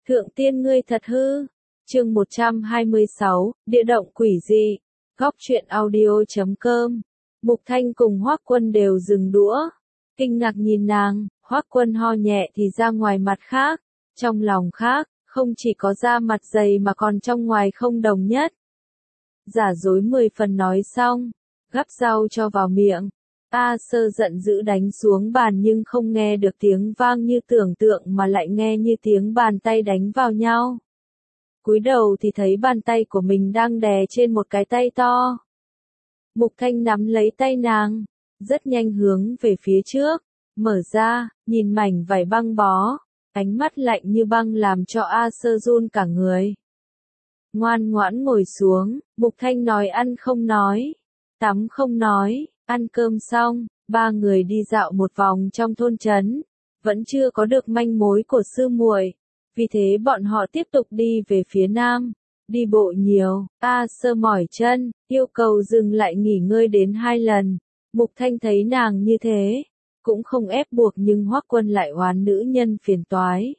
Thượng tiên ngươi thật hư. Chương 126, địa động quỷ dị. Góc truyện audio.com. Mục Thanh cùng Hoắc Quân đều dừng đũa, kinh ngạc nhìn nàng. Hoắc Quân ho nhẹ thì ra ngoài mặt khác, trong lòng khác, không chỉ có da mặt dày mà còn trong ngoài không đồng nhất. Giả dối 10 phần nói xong, gắp rau cho vào miệng. A Sơ giận dữ đánh xuống bàn nhưng không nghe được tiếng vang như tưởng tượng mà lại nghe như tiếng bàn tay đánh vào nhau. Cúi đầu thì thấy bàn tay của mình đang đè trên một cái tay to. Mục Thanh nắm lấy tay nàng, rất nhanh hướng về phía trước, mở ra, nhìn mảnh vải băng bó, ánh mắt lạnh như băng làm cho A Sơ run cả người. Ngoan ngoãn ngồi xuống, Mục Thanh nói ăn không nói, tắm không nói, ăn cơm xong, ba người đi dạo một vòng trong thôn trấn, vẫn chưa có được manh mối của sư muội, vì thế bọn họ tiếp tục đi về phía nam. Đi bộ nhiều, A Sơ mỏi chân, yêu cầu dừng lại nghỉ ngơi đến 2 lần. Mục Thanh thấy nàng như thế, cũng không ép buộc nhưng Hoắc Quân lại oán nữ nhân phiền toái.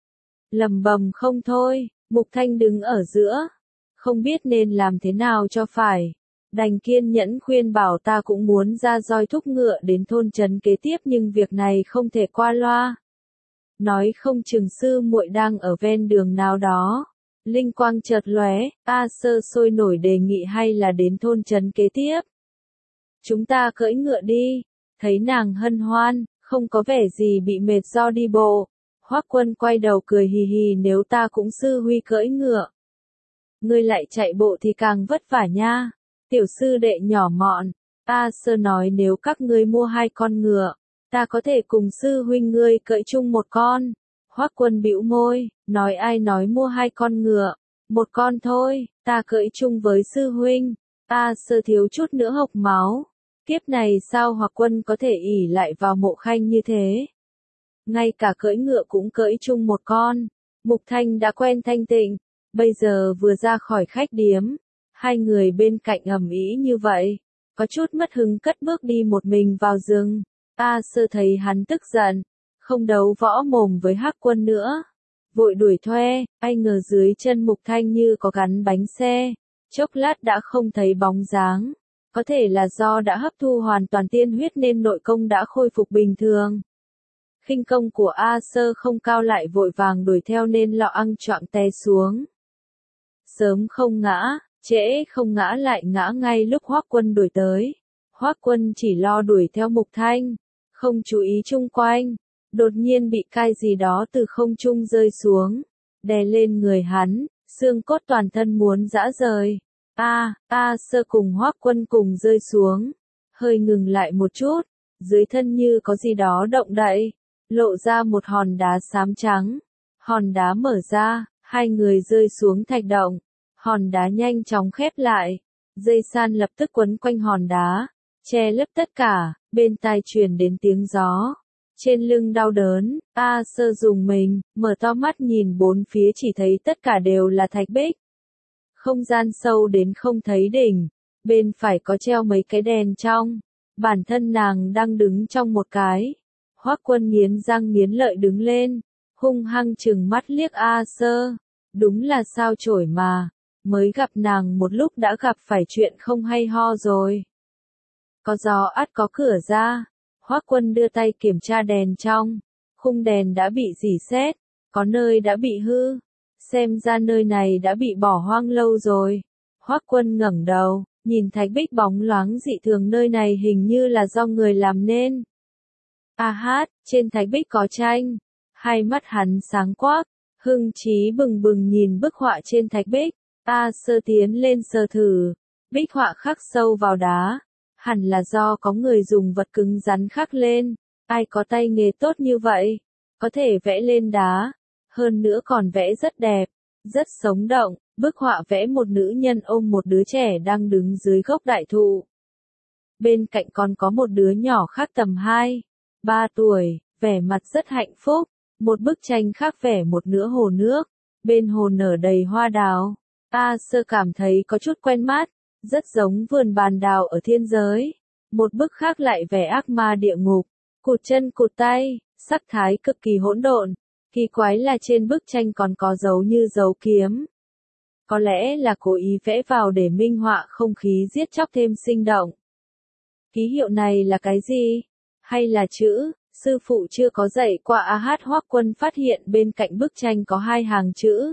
Lầm bầm không thôi, Mục Thanh đứng ở giữa, không biết nên làm thế nào cho phải. Đành kiên nhẫn khuyên bảo ta cũng muốn ra roi thúc ngựa đến thôn trấn kế tiếp nhưng việc này không thể qua loa. Nói không chừng sư muội đang ở ven đường nào đó. Linh quang chợt lóe, A Sơ sôi nổi đề nghị hay là đến thôn trấn kế tiếp. Chúng ta cưỡi ngựa đi, thấy nàng hân hoan, không có vẻ gì bị mệt do đi bộ. Hoắc Quân quay đầu cười hì hì nếu ta cũng sư huy cưỡi ngựa. Ngươi lại chạy bộ thì càng vất vả nha. Tiểu sư đệ nhỏ mọn, A Sơ nói nếu các ngươi mua 2 con ngựa, ta có thể cùng sư huynh ngươi cưỡi chung một con. Hoắc Quân bĩu môi, nói ai nói mua 2 con ngựa, 1 con thôi, ta cưỡi chung với sư huynh. A Sơ thiếu chút nữa hộc máu. Kiếp này sao Hoắc Quân có thể ỷ lại vào Mộ Khanh như thế? Ngay cả cưỡi ngựa cũng cưỡi chung một con. Mục Thanh đã quen thanh tịnh, bây giờ vừa ra khỏi khách điếm, hai người bên cạnh ầm ĩ như vậy, có chút mất hứng cất bước đi một mình vào rừng. A Sơ thấy hắn tức giận, không đấu võ mồm với Hắc Quân nữa, vội đuổi thuê, ai ngờ dưới chân Mục Thanh như có gắn bánh xe, chốc lát đã không thấy bóng dáng, có thể là do đã hấp thu hoàn toàn tiên huyết nên nội công đã khôi phục bình thường. Khinh công của A Sơ không cao lại vội vàng đuổi theo nên lọ ăng choạng té xuống. Sớm không ngã, trễ không ngã lại ngã ngay lúc Hoắc Quân đuổi tới. Hoắc Quân chỉ lo đuổi theo Mục Thanh, không chú ý chung quanh. Đột nhiên bị cái gì đó từ không trung rơi xuống, đè lên người hắn, xương cốt toàn thân muốn giã rời. A Sơ cùng Hoắc Quân cùng rơi xuống, hơi ngừng lại một chút, dưới thân như có gì đó động đậy, lộ ra một hòn đá xám trắng. Hòn đá mở ra, hai người rơi xuống thạch động. Hòn đá nhanh chóng khép lại, dây san lập tức quấn quanh hòn đá, che lấp tất cả, bên tai truyền đến tiếng gió. Trên lưng đau đớn, A Sơ dùng mình, mở to mắt nhìn bốn phía chỉ thấy tất cả đều là thạch bích. Không gian sâu đến không thấy đỉnh, bên phải có treo mấy cái đèn trong, bản thân nàng đang đứng trong một cái. Hoắc Quân nghiến răng nghiến lợi đứng lên, hung hăng trừng mắt liếc A Sơ, đúng là sao chổi mà. Mới gặp nàng một lúc đã gặp phải chuyện không hay ho rồi. Có gió ắt có cửa ra. Hoắc Quân đưa tay kiểm tra đèn trong. Khung đèn đã bị rỉ sét, có nơi đã bị hư. Xem ra nơi này đã bị bỏ hoang lâu rồi. Hoắc Quân ngẩng đầu, nhìn thạch bích bóng loáng dị thường nơi này hình như là do người làm nên. A hát, trên thạch bích có tranh. Hai mắt hắn sáng quắc, hưng trí bừng bừng nhìn bức họa trên thạch bích. A Sơ tiến lên sờ thử, bích họa khắc sâu vào đá, hẳn là do có người dùng vật cứng rắn khắc lên, ai có tay nghề tốt như vậy, có thể vẽ lên đá, hơn nữa còn vẽ rất đẹp, rất sống động, bức họa vẽ một nữ nhân ôm một đứa trẻ đang đứng dưới gốc đại thụ. Bên cạnh còn có một đứa nhỏ khác tầm 2-3 tuổi, vẻ mặt rất hạnh phúc, một bức tranh khác vẽ một nửa hồ nước, bên hồ nở đầy hoa đào. A Sơ cảm thấy có chút quen mắt, rất giống vườn bàn đào ở thiên giới. Một bức khác lại vẽ ác ma địa ngục, cụt chân cụt tay, sắc thái cực kỳ hỗn độn, Kỳ quái là trên bức tranh còn có dấu như dấu kiếm. Có lẽ là cố ý vẽ vào để minh họa không khí giết chóc thêm sinh động. Ký hiệu này là cái gì? Hay là chữ? Sư phụ chưa có dạy qua A.H. Hoắc Quân phát hiện bên cạnh bức tranh có hai hàng chữ.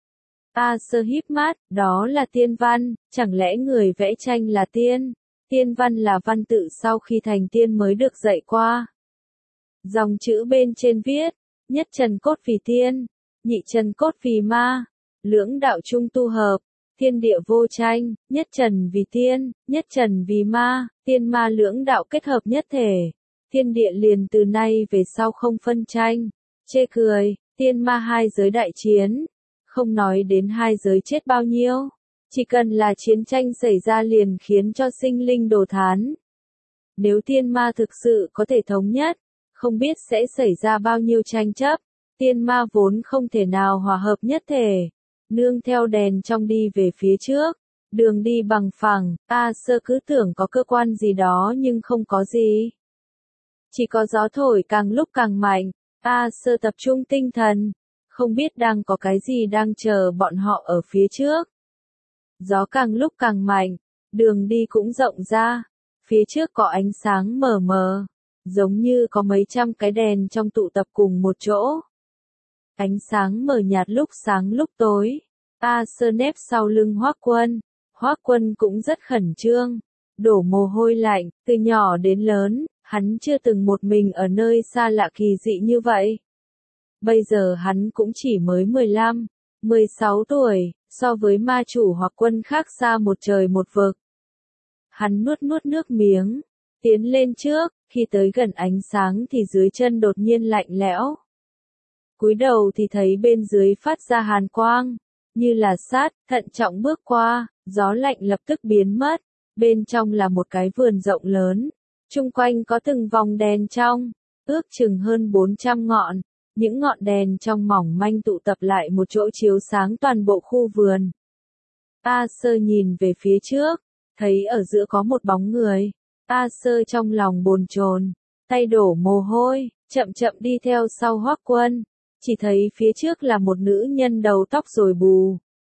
A Sơ híp mắt, đó là tiên văn, chẳng lẽ người vẽ tranh là tiên? Tiên văn là văn tự sau khi thành tiên mới được dạy qua. Dòng chữ bên trên viết, nhất trần cốt vì tiên, nhị trần cốt vì ma, lưỡng đạo chung tu hợp, thiên địa vô tranh, nhất trần vì tiên, nhất trần vì ma, tiên ma lưỡng đạo kết hợp nhất thể. Thiên địa liền từ nay về sau không phân tranh. Chê cười, tiên ma hai giới đại chiến. Không nói đến hai giới chết bao nhiêu. Chỉ cần là chiến tranh xảy ra liền khiến cho sinh linh đồ thán. Nếu tiên ma thực sự có thể thống nhất, không biết sẽ xảy ra bao nhiêu tranh chấp. Tiên ma vốn không thể nào hòa hợp nhất thể. Nương theo đèn trong đi về phía trước. Đường đi bằng phẳng, A Sơ cứ tưởng có cơ quan gì đó nhưng không có gì. Chỉ có gió thổi càng lúc càng mạnh, A Sơ tập trung tinh thần, không biết đang có cái gì đang chờ bọn họ ở phía trước. Gió càng lúc càng mạnh, đường đi cũng rộng ra, phía trước có ánh sáng mờ mờ, giống như có mấy trăm cái đèn trong tụ tập cùng một chỗ. Ánh sáng mờ nhạt lúc sáng lúc tối, A Sơ nép sau lưng Hoắc Quân. Hoắc Quân cũng rất khẩn trương, đổ mồ hôi lạnh, từ nhỏ đến lớn. Hắn chưa từng một mình ở nơi xa lạ kỳ dị như vậy. Bây giờ hắn cũng chỉ mới 15, 16 tuổi, so với ma chủ Hoắc Quân khác xa một trời một vực. Hắn nuốt nuốt nước miếng, tiến lên trước, khi tới gần ánh sáng thì dưới chân đột nhiên lạnh lẽo. Cúi đầu thì thấy bên dưới phát ra hàn quang, như là sát, thận trọng bước qua, gió lạnh lập tức biến mất, bên trong là một cái vườn rộng lớn. Chung quanh có từng vòng đèn trong, ước chừng hơn 400 ngọn, những ngọn đèn trong mỏng manh tụ tập lại một chỗ chiếu sáng toàn bộ khu vườn. A Sơ nhìn về phía trước, thấy ở giữa có một bóng người. A Sơ trong lòng bồn chồn, tay đổ mồ hôi, chậm chậm đi theo sau Hoắc Quân, chỉ thấy phía trước là một nữ nhân đầu tóc rối bù.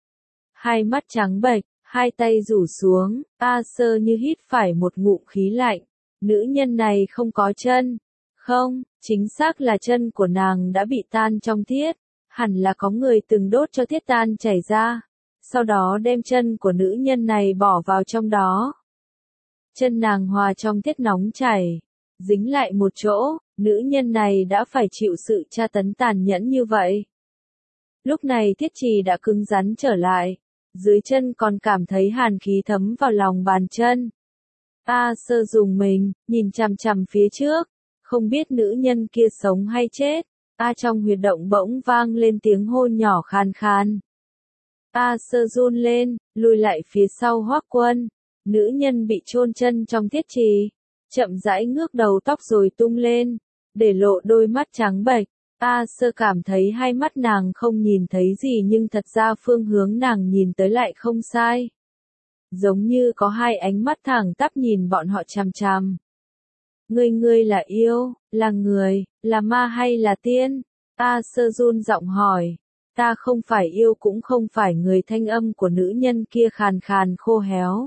Hai mắt trắng bệch, hai tay rủ xuống, A Sơ như hít phải một ngụm khí lạnh. Nữ nhân này không có chân. Không, chính xác là chân của nàng đã bị tan trong thiết. Hẳn là có người từng đốt cho thiết tan chảy ra. Sau đó đem chân của nữ nhân này bỏ vào trong đó. Chân nàng hòa trong thiết nóng chảy. Dính lại một chỗ, nữ nhân này đã phải chịu sự tra tấn tàn nhẫn như vậy. Lúc này thiết trì đã cứng rắn trở lại. Dưới chân còn cảm thấy hàn khí thấm vào lòng bàn chân. A Sơ dùng mình, nhìn chằm chằm phía trước, không biết nữ nhân kia sống hay chết. Trong huyệt động bỗng vang lên tiếng hô nhỏ khàn khàn. A Sơ run lên, lùi lại phía sau Hoắc Quân. Nữ nhân bị chôn chân trong thiết trì, chậm rãi ngước đầu tóc rồi tung lên, để lộ đôi mắt trắng bệch. A Sơ cảm thấy hai mắt nàng không nhìn thấy gì nhưng thật ra phương hướng nàng nhìn tới lại không sai. Giống như có hai ánh mắt thẳng tắp nhìn bọn họ chằm chằm. Ngươi là yêu, là người, là ma hay là tiên? A Sơ run giọng hỏi. Ta không phải yêu cũng không phải người, thanh âm của nữ nhân kia khàn khàn khô héo.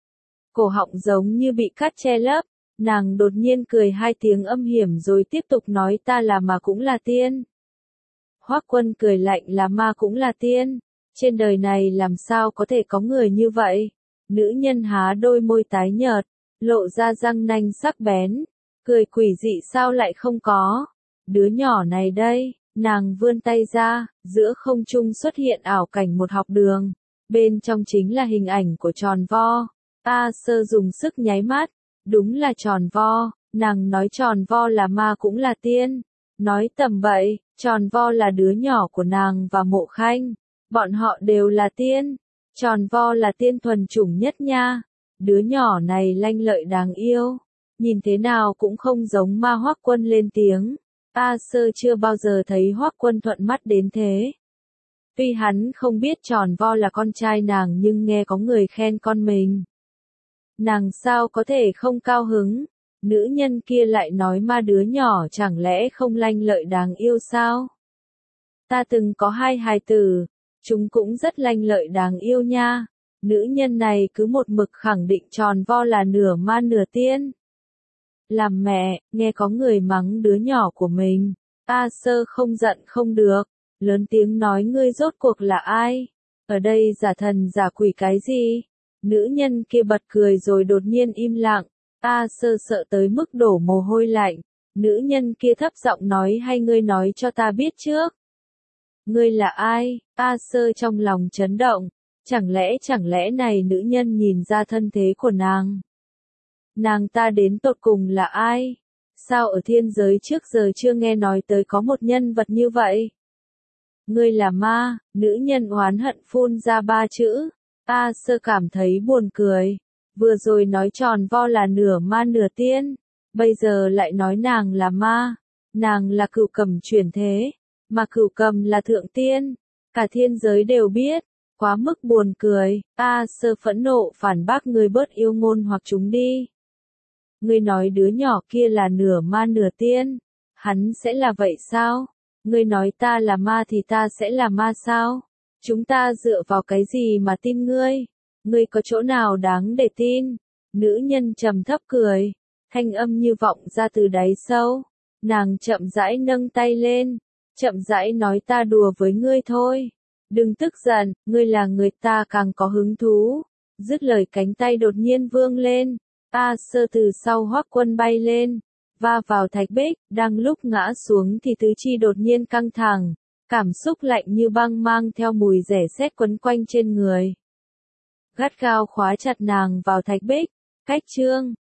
Cổ họng giống như bị cắt che lấp, nàng đột nhiên cười hai tiếng âm hiểm rồi tiếp tục nói ta là ma cũng là tiên. Hoắc Quân cười lạnh, là ma cũng là tiên. Trên đời này làm sao có thể có người như vậy? Nữ nhân há đôi môi tái nhợt, lộ ra răng nanh sắc bén, cười quỷ dị sao lại không có. Đứa nhỏ này đây, nàng vươn tay ra, giữa không trung xuất hiện ảo cảnh một học đường, bên trong chính là hình ảnh của Tròn Vo. A Sơ dùng sức nháy mắt, đúng là Tròn Vo, nàng nói Tròn Vo là ma cũng là tiên. Nói tầm bậy, Tròn Vo là đứa nhỏ của nàng và Mộ Khanh, bọn họ đều là tiên. Tròn Vo là tiên thuần chủng nhất nha. Đứa nhỏ này lanh lợi đáng yêu, nhìn thế nào cũng không giống ma. Hoắc Quân lên tiếng. A Sơ chưa bao giờ thấy Hoắc Quân thuận mắt đến thế. Tuy hắn không biết Tròn Vo là con trai nàng nhưng nghe có người khen con mình, nàng sao có thể không cao hứng. Nữ nhân kia lại nói ma, đứa nhỏ chẳng lẽ không lanh lợi đáng yêu sao? Ta từng có 2 hài tử, chúng cũng rất lanh lợi đáng yêu nha. Nữ nhân này cứ một mực khẳng định tròn vo là nửa ma nửa tiên. Làm mẹ, nghe có người mắng đứa nhỏ của mình. A Sơ không giận không được, lớn tiếng nói ngươi rốt cuộc là ai? Ở đây giả thần giả quỷ cái gì? Nữ nhân kia bật cười rồi đột nhiên im lặng. A Sơ sợ tới mức đổ mồ hôi lạnh. Nữ nhân kia thấp giọng nói hay ngươi nói cho ta biết trước. Ngươi là ai? A Sơ trong lòng chấn động. Chẳng lẽ này nữ nhân nhìn ra thân thế của nàng? Nàng ta đến tột cùng là ai? Sao ở thiên giới trước giờ chưa nghe nói tới có một nhân vật như vậy? Ngươi là ma, nữ nhân oán hận phun ra 3 chữ. A Sơ cảm thấy buồn cười. Vừa rồi nói tròn vo là nửa ma nửa tiên. Bây giờ lại nói nàng là ma. Nàng là Cửu Cầm chuyển thế. Mà Cửu Cầm là thượng tiên. Cả thiên giới đều biết. Quá mức buồn cười. A Sơ phẫn nộ phản bác ngươi bớt yêu ngôn hoặc chúng đi. Ngươi nói đứa nhỏ kia là nửa ma nửa tiên. Hắn sẽ là vậy sao? Ngươi nói ta là ma thì ta sẽ là ma sao? Chúng ta dựa vào cái gì mà tin ngươi? Ngươi có chỗ nào đáng để tin? Nữ nhân trầm thấp cười, thanh âm như vọng ra từ đáy sâu. Nàng chậm rãi nâng tay lên, chậm rãi nói ta đùa với ngươi thôi. Đừng tức giận, ngươi là người ta càng có hứng thú. Dứt lời cánh tay đột nhiên vươn lên. A Sơ từ sau Hoắc Quân bay lên, va vào thạch bích, đang lúc ngã xuống thì tứ chi đột nhiên căng thẳng, cảm xúc lạnh như băng mang theo mùi rẻ sét quấn quanh trên người. Gắt gao khóa chặt nàng vào thạch bích, cách chương